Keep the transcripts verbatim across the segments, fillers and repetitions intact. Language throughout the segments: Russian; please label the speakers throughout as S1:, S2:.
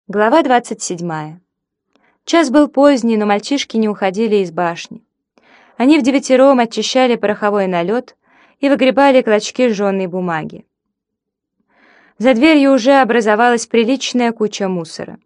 S1: Глава двадцать седьмая. Час был поздний, но мальчишки не уходили из башни. Они вдевятером очищали пороховой налет и выгребали клочки жженой бумаги. За дверью уже образовалась приличная куча мусора.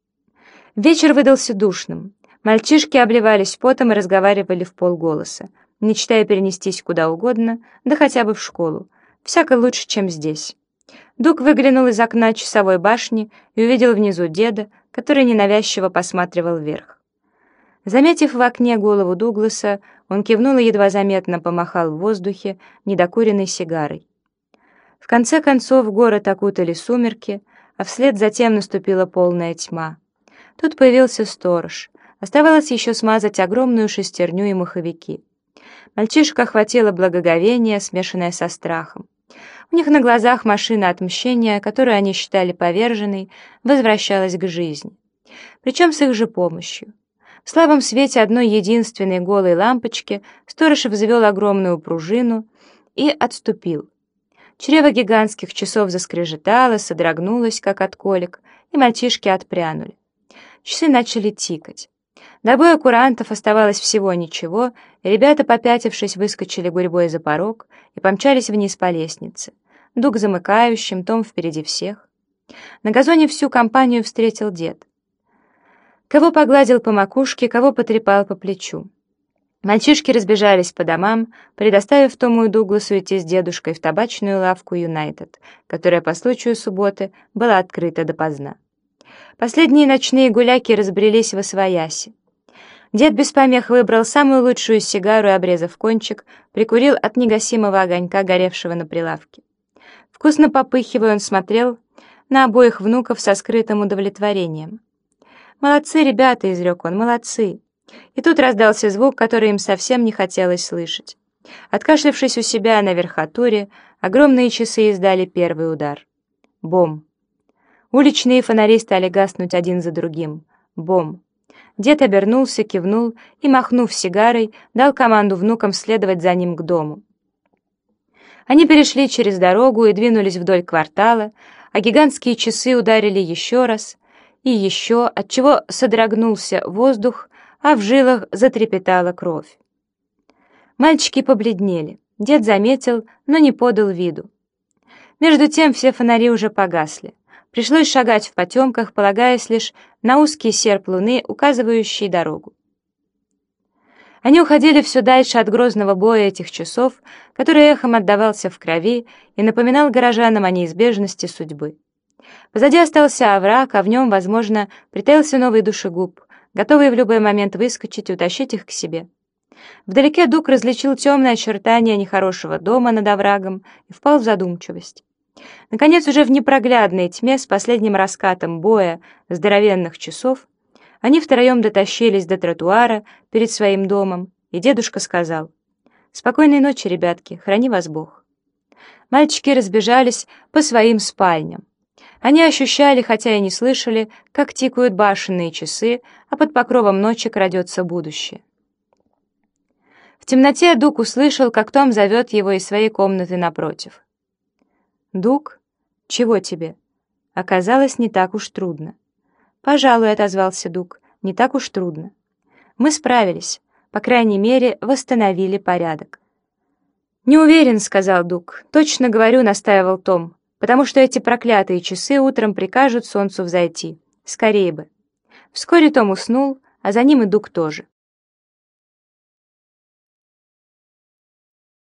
S1: Вечер выдался душным. Мальчишки обливались потом и разговаривали в полголоса, мечтая перенестись куда угодно, да хотя бы в школу. Всяко лучше, чем здесь. Дуг выглянул из окна часовой башни и увидел внизу деда, который ненавязчиво посматривал вверх. Заметив в окне голову Дугласа, он кивнул и едва заметно помахал в воздухе недокуренной сигарой. В конце концов город окутали сумерки, а вслед затем наступила полная тьма. Тут появился сторож. Оставалось еще смазать огромную шестерню и маховики. Мальчишек охватило благоговение, смешанное со страхом. У них на глазах машина отмщения, которую они считали поверженной, возвращалась к жизни. Причем с их же помощью. В слабом свете одной единственной голой лампочки сторож взвел огромную пружину и отступил. Чрево гигантских часов заскрежетало, содрогнулось, как от колик, и мальчишки отпрянули. Часы начали тикать. До боя курантов оставалось всего ничего, и ребята, попятившись, выскочили гурьбой за порог и помчались вниз по лестнице. Дуг замыкающим, Том впереди всех. На газоне всю компанию встретил дед. Кого погладил по макушке, кого потрепал по плечу. Мальчишки разбежались по домам, предоставив Тому и Дугласу идти с дедушкой в табачную лавку «Юнайтед», которая по случаю субботы была открыта допоздна. Последние ночные гуляки разбрелись восвояси. Дед без помех выбрал самую лучшую сигару и, обрезав кончик, прикурил от негасимого огонька, горевшего на прилавке. Вкусно попыхивая, он смотрел на обоих внуков со скрытым удовлетворением. «Молодцы, ребята!» — изрек он, «молодцы!» И тут раздался звук, который им совсем не хотелось слышать. Откашлявшись у себя на верхотуре, огромные часы издали первый удар. Бом! Уличные фонари стали гаснуть один за другим. Бом! Дед обернулся, кивнул и, махнув сигарой, дал команду внукам следовать за ним к дому. Они перешли через дорогу и двинулись вдоль квартала, а гигантские часы ударили еще раз и еще, отчего содрогнулся воздух, а в жилах затрепетала кровь. Мальчики побледнели. Дед заметил, но не подал виду. Между тем все фонари уже погасли. Пришлось шагать в потемках, полагаясь лишь на узкий серп луны, указывающий дорогу. Они уходили все дальше от грозного боя этих часов, который эхом отдавался в крови и напоминал горожанам о неизбежности судьбы. Позади остался овраг, а в нем, возможно, притаился новый душегуб, готовый в любой момент выскочить и утащить их к себе. Вдалеке Дуг различил темные очертания нехорошего дома над оврагом и впал в задумчивость. Наконец, уже в непроглядной тьме с последним раскатом боя здоровенных часов они втроем дотащились до тротуара перед своим домом, и дедушка сказал: «Спокойной ночи, ребятки, храни вас Бог». Мальчики разбежались по своим спальням. Они ощущали, хотя и не слышали, как тикают башенные часы, а под покровом ночи крадется будущее. В темноте Дуг услышал, как Том зовет его из своей комнаты напротив. «Дуг, чего тебе?» Оказалось, не так уж трудно. «Пожалуй», — отозвался Дуг, — «не так уж трудно. Мы справились, по крайней мере, восстановили порядок». «Не уверен», — сказал Дуг. «Точно говорю», — настаивал Том, «потому что эти проклятые часы утром прикажут солнцу взойти. Скорее бы». Вскоре Том уснул, а за ним и Дуг тоже.